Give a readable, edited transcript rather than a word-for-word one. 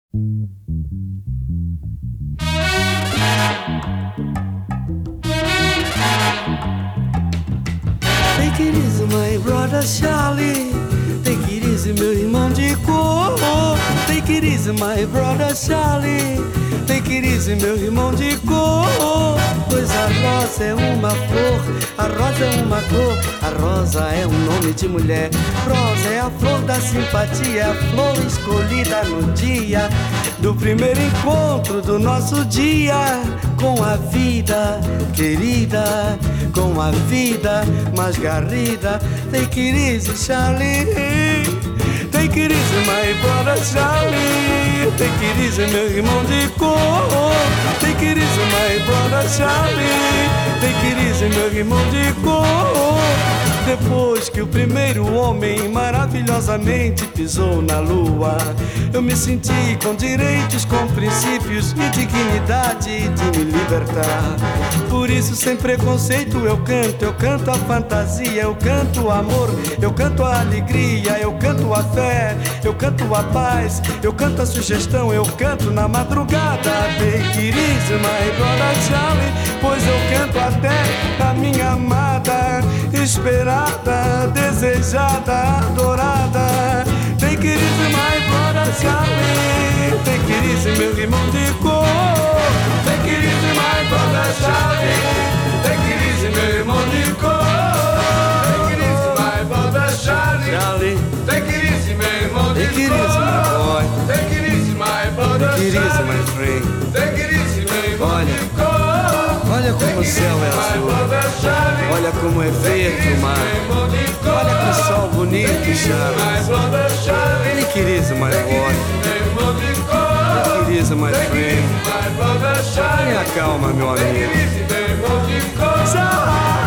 Take it easy, my brother Charlie. Take it easy, meu irmão de cor. Take it easy, my brother Charlie. Take it easy, meu irmão de cor. Pois a rosa é uma flor, a rosa é uma cor, a rosa é um nome de mulher. Rosa é a flor da simpatia, a flor escolhida no dia do primeiro encontro do nosso dia com a vida querida, com a vida mais garrida. Take it easy, Charlie. Take it easy, my brother Charlie. Take it easy, meu irmão de cor. Take it easy, my brother Charlie. Take it easy, meu irmão de cor. Depois que o primeiro homem maravilhosamente pisou na lua, eu me senti com direitos, com princípios e dignidade de me libertar. Por isso, sem preconceito, eu canto a fantasia, eu canto o amor, eu canto a alegria, eu canto a fé, eu canto a paz, eu canto a sugestão, eu canto na madrugada. Take it easy, my brother Charlie, pois eu canto até a minha amada, esperada, desejada, adorada. Take it easy, my brother Charlie. Take it easy, meu irmão de cor. Take it easy, my brother Charlie. Take it easy, meu irmão de cor. Take it easy, my brother Charlie. Take it easy, meu irmão de cor. Take it easy, my boy. Take it easy, my brother Charlie. Take it easy, my friend. Take it easy, meu irmão de cor. Olha como o céu é azul, olha como é verde o mar, olha que sol bonito, Charlie. Take it easy, my boy. Take it easy, my friend. Tenha calma, meu amigo.